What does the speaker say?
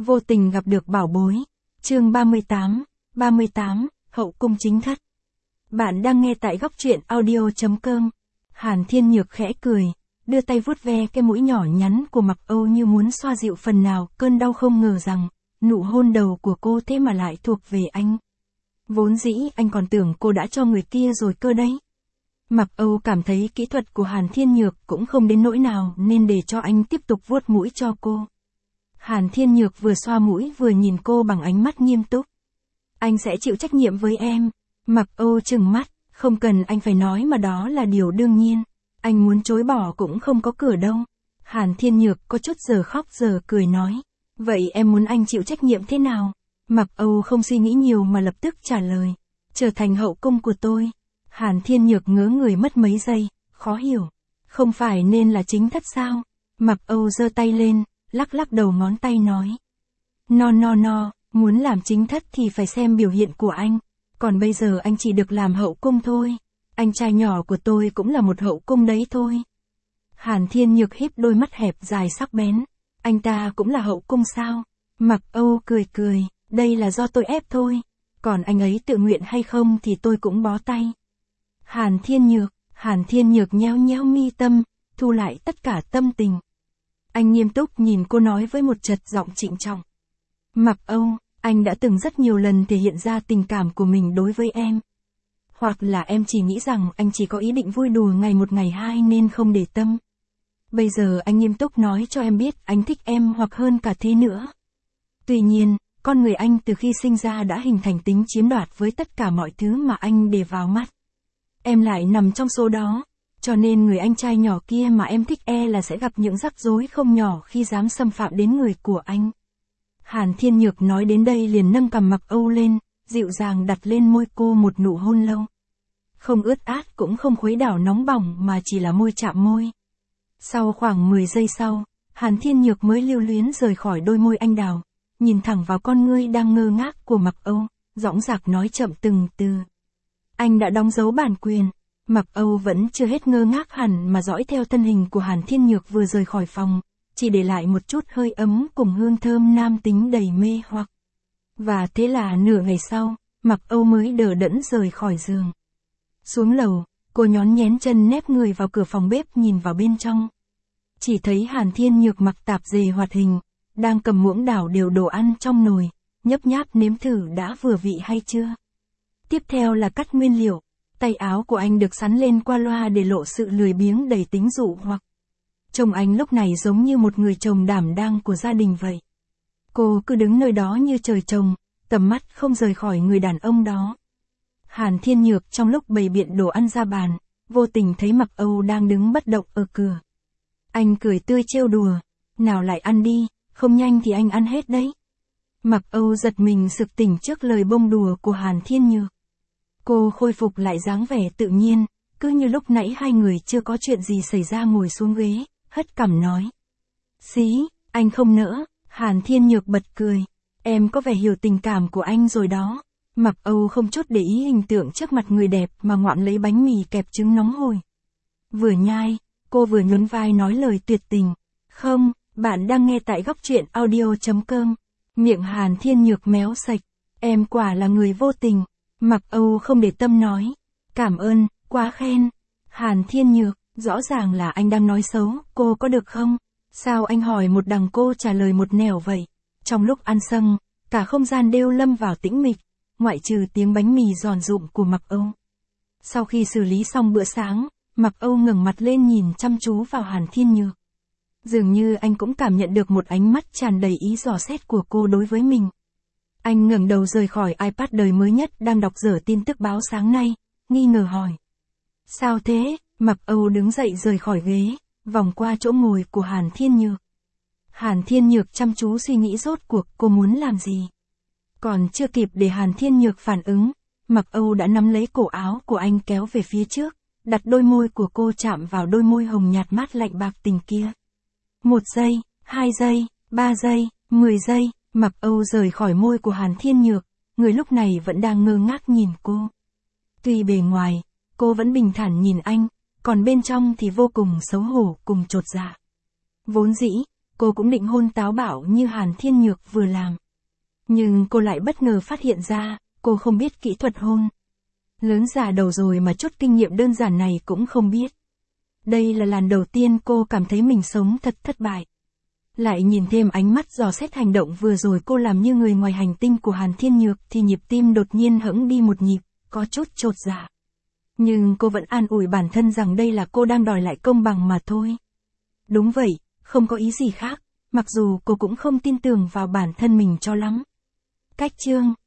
Vô tình gặp được bảo bối. Chương 38, hậu cung chính thất. Bạn đang nghe tại góc truyện audio.com. Hàn Thiên Nhược khẽ cười, đưa tay vuốt ve cái mũi nhỏ nhắn của Mặc Âu như muốn xoa dịu phần nào cơn đau, không ngờ rằng, nụ hôn đầu của cô thế mà lại thuộc về anh. Vốn dĩ anh còn tưởng cô đã cho người kia rồi cơ đấy. Mặc Âu cảm thấy kỹ thuật của Hàn Thiên Nhược cũng không đến nỗi nào nên để cho anh tiếp tục vuốt mũi cho cô. Hàn Thiên Nhược vừa xoa mũi vừa nhìn cô bằng ánh mắt nghiêm túc. Anh sẽ chịu trách nhiệm với em. Mặc Âu trừng mắt, không cần anh phải nói mà đó là điều đương nhiên. Anh muốn chối bỏ cũng không có cửa đâu. Hàn Thiên Nhược có chút giờ khóc giờ cười nói. Vậy em muốn anh chịu trách nhiệm thế nào? Mặc Âu không suy nghĩ nhiều mà lập tức trả lời. Trở thành hậu cung của tôi. Hàn Thiên Nhược ngớ người mất mấy giây, khó hiểu. Không phải nên là chính thất sao? Mặc Âu giơ tay lên, lắc lắc đầu ngón tay nói. No, muốn làm chính thất thì phải xem biểu hiện của anh. Còn bây giờ anh chỉ được làm hậu cung thôi. Anh trai nhỏ của tôi cũng là một hậu cung đấy thôi. Hàn Thiên Nhược híp đôi mắt hẹp dài sắc bén. Anh ta cũng là hậu cung sao? Mặc Âu cười, đây là do tôi ép thôi. Còn anh ấy tự nguyện hay không thì tôi cũng bó tay. Hàn Thiên Nhược nhéo mi tâm, thu lại tất cả tâm tình. Anh nghiêm túc nhìn cô nói với một chật giọng trịnh trọng. Mặc Âu, anh đã từng rất nhiều lần thể hiện ra tình cảm của mình đối với em. Hoặc là em chỉ nghĩ rằng anh chỉ có ý định vui đùa ngày một ngày hai nên không để tâm. Bây giờ anh nghiêm túc nói cho em biết anh thích em hoặc hơn cả thế nữa. Tuy nhiên, con người anh từ khi sinh ra đã hình thành tính chiếm đoạt với tất cả mọi thứ mà anh để vào mắt. Em lại nằm trong số đó, cho nên người anh trai nhỏ kia mà em thích là sẽ gặp những rắc rối không nhỏ khi dám xâm phạm đến người của anh. Hàn Thiên Nhược nói đến đây liền nâng cằm Mặc Âu lên, dịu dàng đặt lên môi cô một nụ hôn lâu. Không ướt át cũng không khuấy đảo nóng bỏng mà chỉ là môi chạm môi. Sau khoảng 10 giây sau, Hàn Thiên Nhược mới lưu luyến rời khỏi đôi môi anh đào, nhìn thẳng vào con ngươi đang ngơ ngác của Mặc Âu, dõng dạc nói chậm từng từ. Anh đã đóng dấu bản quyền. Mặc Âu vẫn chưa hết ngơ ngác hẳn mà dõi theo thân hình của Hàn Thiên Nhược vừa rời khỏi phòng, chỉ để lại một chút hơi ấm cùng hương thơm nam tính đầy mê hoặc. Và thế là nửa ngày sau, Mặc Âu mới đờ đẫn rời khỏi giường. Xuống lầu, cô nhón nhén chân nép người vào cửa phòng bếp nhìn vào bên trong. Chỉ thấy Hàn Thiên Nhược mặc tạp dề hoạt hình, đang cầm muỗng đảo đều đồ ăn trong nồi, nhấp nháp nếm thử đã vừa vị hay chưa. Tiếp theo là cắt nguyên liệu, tay áo của anh được sắn lên qua loa để lộ sự lười biếng đầy tính dụ hoặc. Trông anh lúc này giống như một người chồng đảm đang của gia đình vậy. Cô cứ đứng nơi đó như trời trồng, tầm mắt không rời khỏi người đàn ông đó. Hàn Thiên Nhược trong lúc bày biện đồ ăn ra bàn, vô tình thấy Mặc Âu đang đứng bất động ở cửa. Anh cười tươi trêu đùa, nào lại ăn đi, không nhanh thì anh ăn hết đấy. Mặc Âu giật mình sực tỉnh trước lời bông đùa của Hàn Thiên Nhược. Cô khôi phục lại dáng vẻ tự nhiên, cứ như lúc nãy hai người chưa có chuyện gì xảy ra ngồi xuống ghế, hất cằm nói. Xí, anh không nỡ. Hàn Thiên Nhược bật cười. Em có vẻ hiểu tình cảm của anh rồi đó. Mặc Âu không chút để ý hình tượng trước mặt người đẹp mà ngoạm lấy bánh mì kẹp trứng nóng hổi. Vừa nhai, cô vừa nhún vai nói lời tuyệt tình. Không, bạn đang nghe tại góc truyện audio.com. Miệng Hàn Thiên Nhược méo sạch. Em quả là người vô tình. Mặc Âu không để tâm nói. Cảm ơn, quá khen. Hàn Thiên Nhược, rõ ràng là anh đang nói xấu, cô có được không? Sao anh hỏi một đằng cô trả lời một nẻo vậy? Trong lúc ăn xong, cả không gian đều lâm vào tĩnh mịch, ngoại trừ tiếng bánh mì giòn rụm của Mặc Âu. Sau khi xử lý xong bữa sáng, Mặc Âu ngẩng mặt lên nhìn chăm chú vào Hàn Thiên Nhược. Dường như anh cũng cảm nhận được một ánh mắt tràn đầy ý dò xét của cô đối với mình. Anh ngẩng đầu rời khỏi iPad đời mới nhất đang đọc dở tin tức báo sáng nay, nghi ngờ hỏi. Sao thế? Mặc Âu đứng dậy rời khỏi ghế, vòng qua chỗ ngồi của Hàn Thiên Nhược. Hàn Thiên Nhược chăm chú suy nghĩ rốt cuộc cô muốn làm gì. Còn chưa kịp để Hàn Thiên Nhược phản ứng, Mặc Âu đã nắm lấy cổ áo của anh kéo về phía trước, đặt đôi môi của cô chạm vào đôi môi hồng nhạt mát lạnh bạc tình kia. 1 giây, 2 giây, 3 giây, 10 giây, Mặc Âu rời khỏi môi của Hàn Thiên Nhược, người lúc này vẫn đang ngơ ngác nhìn cô. Tuy bề ngoài, cô vẫn bình thản nhìn anh, còn bên trong thì vô cùng xấu hổ cùng chột dạ. Vốn dĩ, cô cũng định hôn táo bạo như Hàn Thiên Nhược vừa làm. Nhưng cô lại bất ngờ phát hiện ra, cô không biết kỹ thuật hôn. Lớn già đầu rồi mà chút kinh nghiệm đơn giản này cũng không biết. Đây là lần đầu tiên cô cảm thấy mình sống thật thất bại. Lại nhìn thêm ánh mắt dò xét hành động vừa rồi cô làm như người ngoài hành tinh của Hàn Thiên Nhược thì nhịp tim đột nhiên hững đi một nhịp, có chút chột dạ. Nhưng cô vẫn an ủi bản thân rằng đây là cô đang đòi lại công bằng mà thôi. Đúng vậy, không có ý gì khác, mặc dù cô cũng không tin tưởng vào bản thân mình cho lắm. Cách chương